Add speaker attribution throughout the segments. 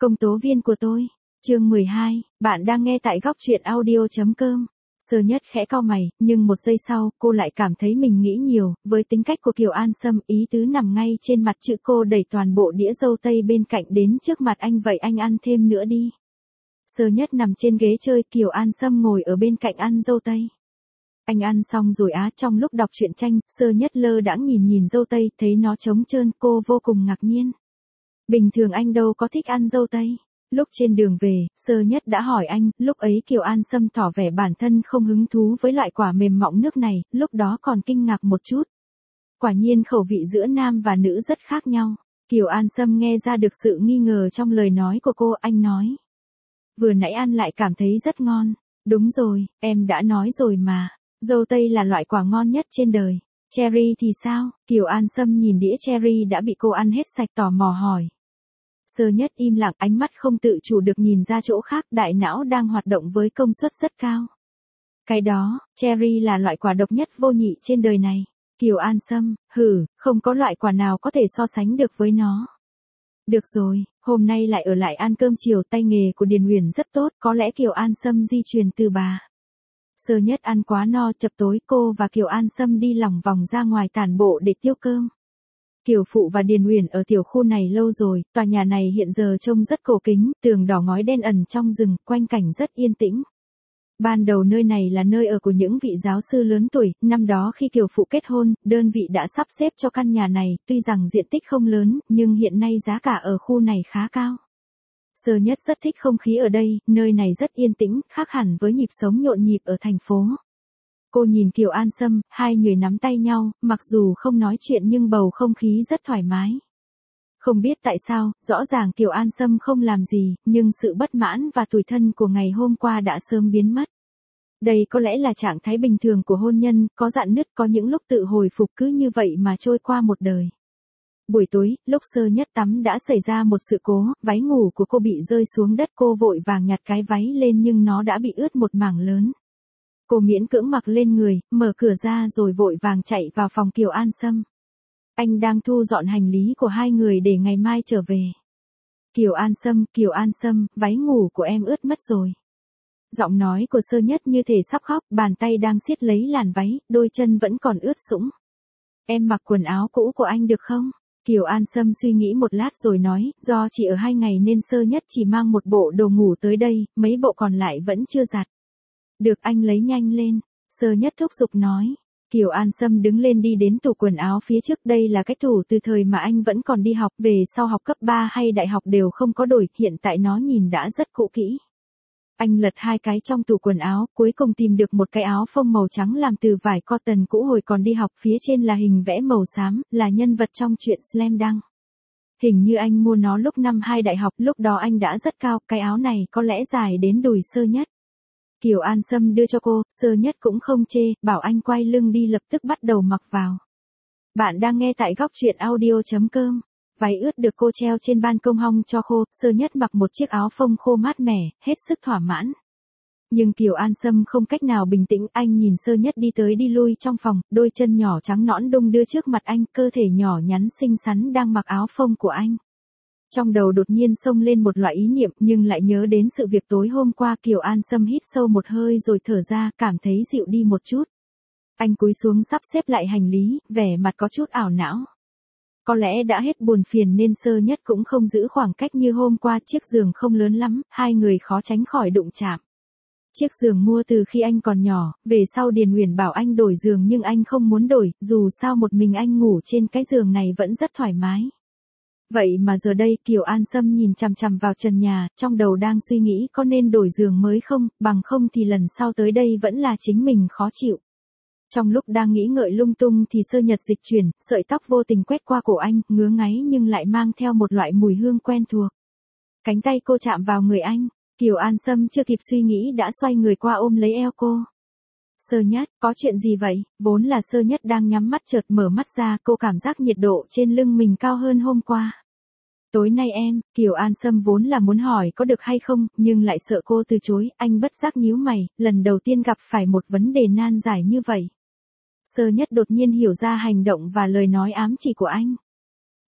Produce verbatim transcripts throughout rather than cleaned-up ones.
Speaker 1: Công tố viên của tôi. Chương mười hai, bạn đang nghe tại góc truyện audio chấm com. Sơ Nhất khẽ cau mày, nhưng một giây sau, cô lại cảm thấy mình nghĩ nhiều, với tính cách của Kiều An Sâm, ý tứ nằm ngay trên mặt chữ, cô đẩy toàn bộ đĩa dâu tây bên cạnh đến trước mặt anh, vậy anh ăn thêm nữa đi. Sơ Nhất nằm trên ghế chơi, Kiều An Sâm ngồi ở bên cạnh ăn dâu tây. Anh ăn xong rồi á, trong lúc đọc truyện tranh, Sơ Nhất lơ đãng nhìn nhìn dâu tây, thấy nó trống trơn, cô vô cùng ngạc nhiên. Bình thường anh đâu có thích ăn dâu tây. Lúc trên đường về, Sơ Nhất đã hỏi anh, lúc ấy Kiều An Sâm tỏ vẻ bản thân không hứng thú với loại quả mềm mọng nước này, lúc đó còn kinh ngạc một chút. Quả nhiên khẩu vị giữa nam và nữ rất khác nhau. Kiều An Sâm nghe ra được sự nghi ngờ trong lời nói của cô, anh nói. Vừa nãy ăn lại cảm thấy rất ngon. Đúng rồi, em đã nói rồi mà. Dâu tây là loại quả ngon nhất trên đời. Cherry thì sao? Kiều An Sâm nhìn đĩa cherry đã bị cô ăn hết sạch, tò mò hỏi. Sơ Nhất im lặng, ánh mắt không tự chủ được nhìn ra chỗ khác, đại não đang hoạt động với công suất rất cao. Cái đó, cherry là loại quả độc nhất vô nhị trên đời này. Kiều An Sâm, hử, không có loại quả nào có thể so sánh được với nó. Được rồi, hôm nay lại ở lại ăn cơm chiều, tay nghề của Điền Uyển rất tốt, có lẽ Kiều An Sâm di truyền từ bà. Sơ Nhất ăn quá no, chập tối cô và Kiều An Sâm đi lòng vòng ra ngoài tản bộ để tiêu cơm. Kiều Phụ và Điền Uyển ở tiểu khu này lâu rồi, tòa nhà này hiện giờ trông rất cổ kính, tường đỏ ngói đen ẩn trong rừng, quanh cảnh rất yên tĩnh. Ban đầu nơi này là nơi ở của những vị giáo sư lớn tuổi, năm đó khi Kiều Phụ kết hôn, đơn vị đã sắp xếp cho căn nhà này, tuy rằng diện tích không lớn, nhưng hiện nay giá cả ở khu này khá cao. Sơ Nhất rất thích không khí ở đây, nơi này rất yên tĩnh, khác hẳn với nhịp sống nhộn nhịp ở thành phố. Cô nhìn Kiều An Sâm, hai người nắm tay nhau, mặc dù không nói chuyện nhưng bầu không khí rất thoải mái. Không biết tại sao, rõ ràng Kiều An Sâm không làm gì, nhưng sự bất mãn và tủi thân của ngày hôm qua đã sớm biến mất. Đây có lẽ là trạng thái bình thường của hôn nhân, có rạn nứt, có những lúc tự hồi phục, cứ như vậy mà trôi qua một đời. Buổi tối, lúc Sơ Nhất tắm đã xảy ra một sự cố, váy ngủ của cô bị rơi xuống đất, cô vội vàng nhặt cái váy lên nhưng nó đã bị ướt một mảng lớn. Cô miễn cưỡng mặc lên người, mở cửa ra rồi vội vàng chạy vào phòng Kiều An Sâm. Anh đang thu dọn hành lý của hai người để ngày mai trở về. Kiều An Sâm, Kiều An Sâm, váy ngủ của em ướt mất rồi. Giọng nói của Sơ Nhất như thể sắp khóc, bàn tay đang siết lấy làn váy, đôi chân vẫn còn ướt sũng. Em mặc quần áo cũ của anh được không? Kiều An Sâm suy nghĩ một lát rồi nói, do chỉ ở hai ngày nên Sơ Nhất chỉ mang một bộ đồ ngủ tới đây, mấy bộ còn lại vẫn chưa giặt. Được, anh lấy nhanh lên. Sơ Nhất thúc giục nói. Kiều An Sâm đứng lên đi đến tủ quần áo phía trước, đây là cái tủ từ thời mà anh vẫn còn đi học, về sau học cấp ba hay đại học đều không có đổi, hiện tại nó nhìn đã rất cũ kỹ. Anh lật hai cái trong tủ quần áo, cuối cùng tìm được một cái áo phông màu trắng làm từ vải cotton cũ hồi còn đi học, phía trên là hình vẽ màu xám, là nhân vật trong truyện Slam Dunk. Hình như anh mua nó lúc năm hai đại học, lúc đó anh đã rất cao, cái áo này có lẽ dài đến đùi Sơ Nhất. Kiều An Sâm đưa cho cô, Sơ Nhất cũng không chê, bảo anh quay lưng đi, lập tức bắt đầu mặc vào. Bạn đang nghe tại góc truyện audio chấm com. Váy ướt được cô treo trên ban công hong cho khô, Sơ Nhất mặc một chiếc áo phông khô mát mẻ, hết sức thỏa mãn. Nhưng Kiều An Sâm không cách nào bình tĩnh, anh nhìn Sơ Nhất đi tới đi lui trong phòng, đôi chân nhỏ trắng nõn đung đưa trước mặt anh, cơ thể nhỏ nhắn xinh xắn đang mặc áo phông của anh. Trong đầu đột nhiên xông lên một loại ý niệm, nhưng lại nhớ đến sự việc tối hôm qua. Kiều An Sâm hít sâu một hơi rồi thở ra, cảm thấy dịu đi một chút. Anh cúi xuống sắp xếp lại hành lý, vẻ mặt có chút ảo não. Có lẽ đã hết buồn phiền nên Sơ Nhất cũng không giữ khoảng cách như hôm qua, chiếc giường không lớn lắm, hai người khó tránh khỏi đụng chạm. Chiếc giường mua từ khi anh còn nhỏ, về sau Điền Uyển bảo anh đổi giường nhưng anh không muốn đổi, dù sao một mình anh ngủ trên cái giường này vẫn rất thoải mái. Vậy mà giờ đây Kiều An Sâm nhìn chằm chằm vào trần nhà, trong đầu đang suy nghĩ có nên đổi giường mới không, bằng không thì lần sau tới đây vẫn là chính mình khó chịu. Trong lúc đang nghĩ ngợi lung tung thì Sơ Nhật dịch chuyển, sợi tóc vô tình quét qua cổ anh, ngứa ngáy nhưng lại mang theo một loại mùi hương quen thuộc. Cánh tay cô chạm vào người anh, Kiều An Sâm chưa kịp suy nghĩ đã xoay người qua ôm lấy eo cô. Sơ Nhất, có chuyện gì vậy? Vốn là Sơ Nhất đang nhắm mắt, chợt mở mắt ra, cô cảm giác nhiệt độ trên lưng mình cao hơn hôm qua. Tối nay em, Kiều An Sâm vốn là muốn hỏi có được hay không, nhưng lại sợ cô từ chối, anh bất giác nhíu mày, lần đầu tiên gặp phải một vấn đề nan giải như vậy. Sơ Nhất đột nhiên hiểu ra hành động và lời nói ám chỉ của anh.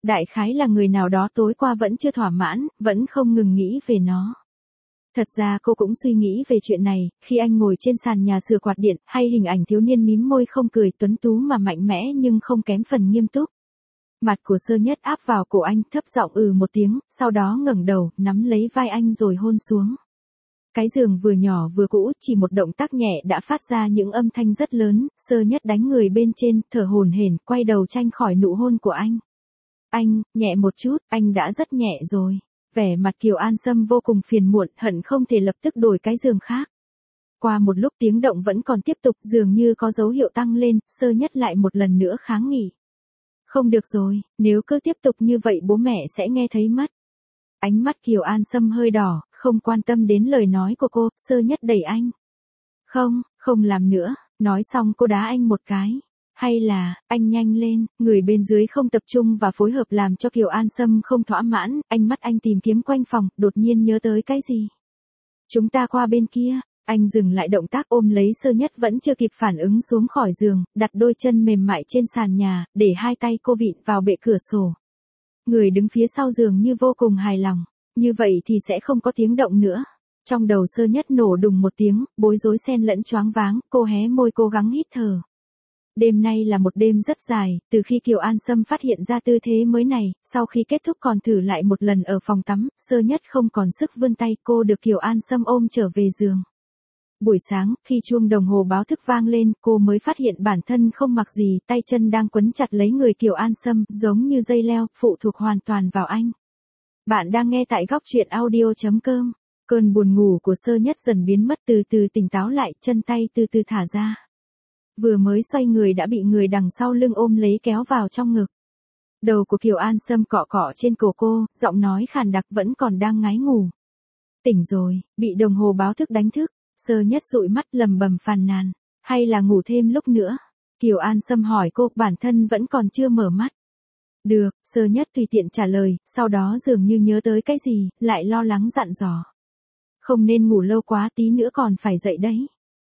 Speaker 1: Đại khái là người nào đó tối qua vẫn chưa thỏa mãn, vẫn không ngừng nghĩ về nó. Thật ra cô cũng suy nghĩ về chuyện này, khi anh ngồi trên sàn nhà sửa quạt điện, hay hình ảnh thiếu niên mím môi không cười tuấn tú mà mạnh mẽ nhưng không kém phần nghiêm túc. Mặt của Sơ Nhất áp vào cổ anh, thấp giọng ừ một tiếng, sau đó ngẩng đầu, nắm lấy vai anh rồi hôn xuống. Cái giường vừa nhỏ vừa cũ, chỉ một động tác nhẹ đã phát ra những âm thanh rất lớn, Sơ Nhất đánh người bên trên, thở hổn hển, quay đầu tranh khỏi nụ hôn của anh. Anh, nhẹ một chút, anh đã rất nhẹ rồi. Vẻ mặt Kiều An Sâm vô cùng phiền muộn, hận không thể lập tức đổi cái giường khác. Qua một lúc tiếng động vẫn còn tiếp tục, dường như có dấu hiệu tăng lên, Sơ Nhất lại một lần nữa kháng nghị. Không được rồi, nếu cứ tiếp tục như vậy bố mẹ sẽ nghe thấy mất. Ánh mắt Kiều An Sâm hơi đỏ, không quan tâm đến lời nói của cô, Sơ Nhất đẩy anh. Không, không làm nữa, nói xong cô đá anh một cái. Hay là, anh nhanh lên, người bên dưới không tập trung và phối hợp làm cho Kiều An Sâm không thỏa mãn, ánh mắt anh tìm kiếm quanh phòng, đột nhiên nhớ tới cái gì. Chúng ta qua bên kia, anh dừng lại động tác ôm lấy Sơ Nhất vẫn chưa kịp phản ứng xuống khỏi giường, đặt đôi chân mềm mại trên sàn nhà, để hai tay cô vịn vào bệ cửa sổ. Người đứng phía sau giường như vô cùng hài lòng, như vậy thì sẽ không có tiếng động nữa. Trong đầu Sơ Nhất nổ đùng một tiếng, bối rối xen lẫn choáng váng, cô hé môi cố gắng hít thở. Đêm nay là một đêm rất dài, từ khi Kiều An Sâm phát hiện ra tư thế mới này, sau khi kết thúc còn thử lại một lần ở phòng tắm, Sơ Nhất không còn sức vươn tay, cô được Kiều An Sâm ôm trở về giường. Buổi sáng, khi chuông đồng hồ báo thức vang lên, cô mới phát hiện bản thân không mặc gì, tay chân đang quấn chặt lấy người Kiều An Sâm, giống như dây leo, phụ thuộc hoàn toàn vào anh. Bạn đang nghe tại góc truyện audio chấm com. Cơn buồn ngủ của Sơ Nhất dần biến mất, từ từ tỉnh táo lại, chân tay từ từ thả ra. Vừa mới xoay người đã bị người đằng sau lưng ôm lấy kéo vào trong ngực. Đầu của Kiều An Sâm cọ cọ trên cổ cô, giọng nói khàn đặc vẫn còn đang ngái ngủ. Tỉnh rồi, bị đồng hồ báo thức đánh thức, Sơ Nhất dụi mắt lầm bầm phàn nàn. Hay là ngủ thêm lúc nữa? Kiều An Sâm hỏi cô, bản thân vẫn còn chưa mở mắt. Được, Sơ Nhất tùy tiện trả lời, sau đó dường như nhớ tới cái gì, lại lo lắng dặn dò. Không nên ngủ lâu quá, tí nữa còn phải dậy đấy.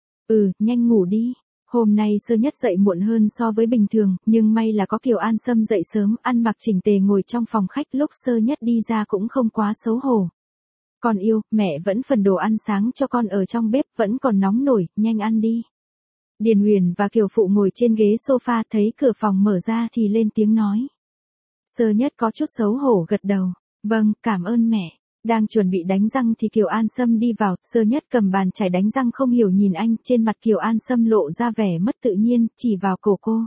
Speaker 1: Ừ, nhanh ngủ đi. Hôm nay Sơ Nhất dậy muộn hơn so với bình thường, nhưng may là có Kiều An Sâm dậy sớm, ăn mặc chỉnh tề ngồi trong phòng khách, lúc Sơ Nhất đi ra cũng không quá xấu hổ. Con yêu, mẹ vẫn phần đồ ăn sáng cho con ở trong bếp, vẫn còn nóng nổi, nhanh ăn đi. Điền Huyền và Kiều Phụ ngồi trên ghế sofa, thấy cửa phòng mở ra thì lên tiếng nói. Sơ Nhất có chút xấu hổ gật đầu. Vâng, cảm ơn mẹ. Đang chuẩn bị đánh răng thì Kiều An Sâm đi vào, Sơ Nhất cầm bàn chải đánh răng không hiểu nhìn anh, trên mặt Kiều An Sâm lộ ra vẻ mất tự nhiên, chỉ vào cổ cô.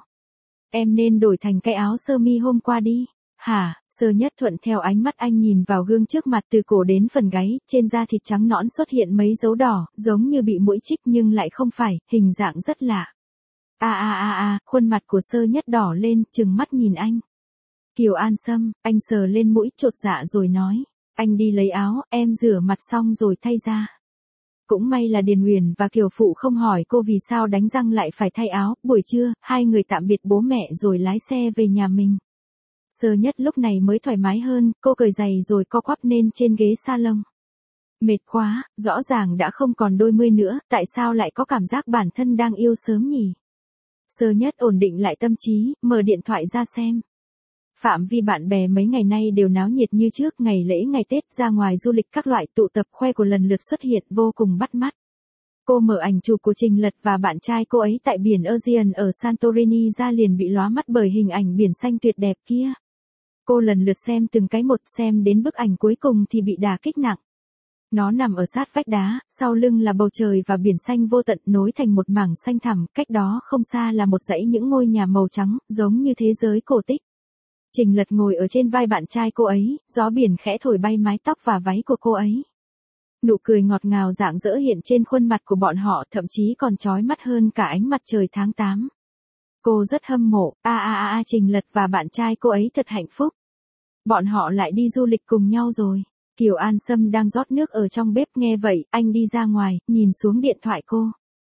Speaker 1: Em nên đổi thành cái áo sơ mi hôm qua đi. Hả? Sơ Nhất thuận theo ánh mắt anh nhìn vào gương trước mặt, từ cổ đến phần gáy, trên da thịt trắng nõn xuất hiện mấy dấu đỏ, giống như bị muỗi chích nhưng lại không phải, hình dạng rất lạ. A a a a, khuôn mặt của Sơ Nhất đỏ lên, trừng mắt nhìn anh. Kiều An Sâm, anh sờ lên mũi chột dạ rồi nói. Anh đi lấy áo, em rửa mặt xong rồi thay ra. Cũng may là Điền Huyền và Kiều Phụ không hỏi cô vì sao đánh răng lại phải thay áo. Buổi trưa, hai người tạm biệt bố mẹ rồi lái xe về nhà mình. Sơ Nhất lúc này mới thoải mái hơn, cô cởi giày rồi co quắp lên trên ghế salon. Mệt quá, rõ ràng đã không còn đôi mươi nữa, tại sao lại có cảm giác bản thân đang yêu sớm nhỉ? Sơ Nhất ổn định lại tâm trí, mở điện thoại ra xem. Phạm vi bạn bè mấy ngày nay đều náo nhiệt như trước, ngày lễ ngày Tết ra ngoài du lịch các loại tụ tập khoe của lần lượt xuất hiện vô cùng bắt mắt. Cô mở ảnh chụp của Trình Lật và bạn trai cô ấy tại biển Aegean ở Santorini ra liền bị lóa mắt bởi hình ảnh biển xanh tuyệt đẹp kia. Cô lần lượt xem từng cái một, xem đến bức ảnh cuối cùng thì bị đả kích nặng. Nó nằm ở sát vách đá, sau lưng là bầu trời và biển xanh vô tận nối thành một mảng xanh thẳm, cách đó không xa là một dãy những ngôi nhà màu trắng, giống như thế giới cổ tích. Trình Lật ngồi ở trên vai bạn trai cô ấy, gió biển khẽ thổi bay mái tóc và váy của cô ấy. Nụ cười ngọt ngào rạng rỡ hiện trên khuôn mặt của bọn họ, thậm chí còn chói mắt hơn cả ánh mặt trời tháng tám. Cô rất hâm mộ, a a a a Trình Lật và bạn trai cô ấy thật hạnh phúc. Bọn họ lại đi du lịch cùng nhau rồi. Kiều An Sâm đang rót nước ở trong bếp, nghe vậy, anh đi ra ngoài, nhìn xuống điện thoại cô.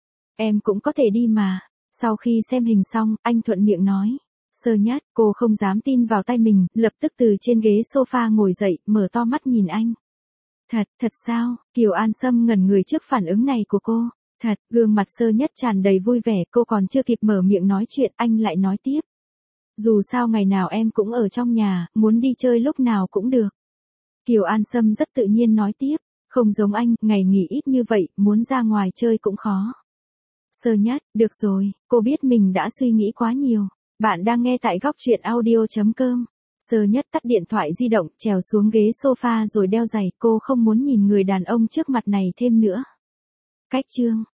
Speaker 1: Em cũng có thể đi mà. Sau khi xem hình xong, anh thuận miệng nói. Sơ Nhất, cô không dám tin vào tay mình, lập tức từ trên ghế sofa ngồi dậy, mở to mắt nhìn anh. Thật, thật sao? Kiều An Sâm ngẩn người trước phản ứng này của cô. Thật, gương mặt Sơ Nhất tràn đầy vui vẻ, cô còn chưa kịp mở miệng nói chuyện, anh lại nói tiếp. Dù sao ngày nào em cũng ở trong nhà, muốn đi chơi lúc nào cũng được. Kiều An Sâm rất tự nhiên nói tiếp, không giống anh, ngày nghỉ ít như vậy, muốn ra ngoài chơi cũng khó. Sơ Nhất, được rồi, cô biết mình đã suy nghĩ quá nhiều. Bạn đang nghe tại góc truyện audio.com. Sơ Nhất tắt điện thoại di động, trèo xuống ghế sofa rồi đeo giày, cô không muốn nhìn người đàn ông trước mặt này thêm nữa. Cách chương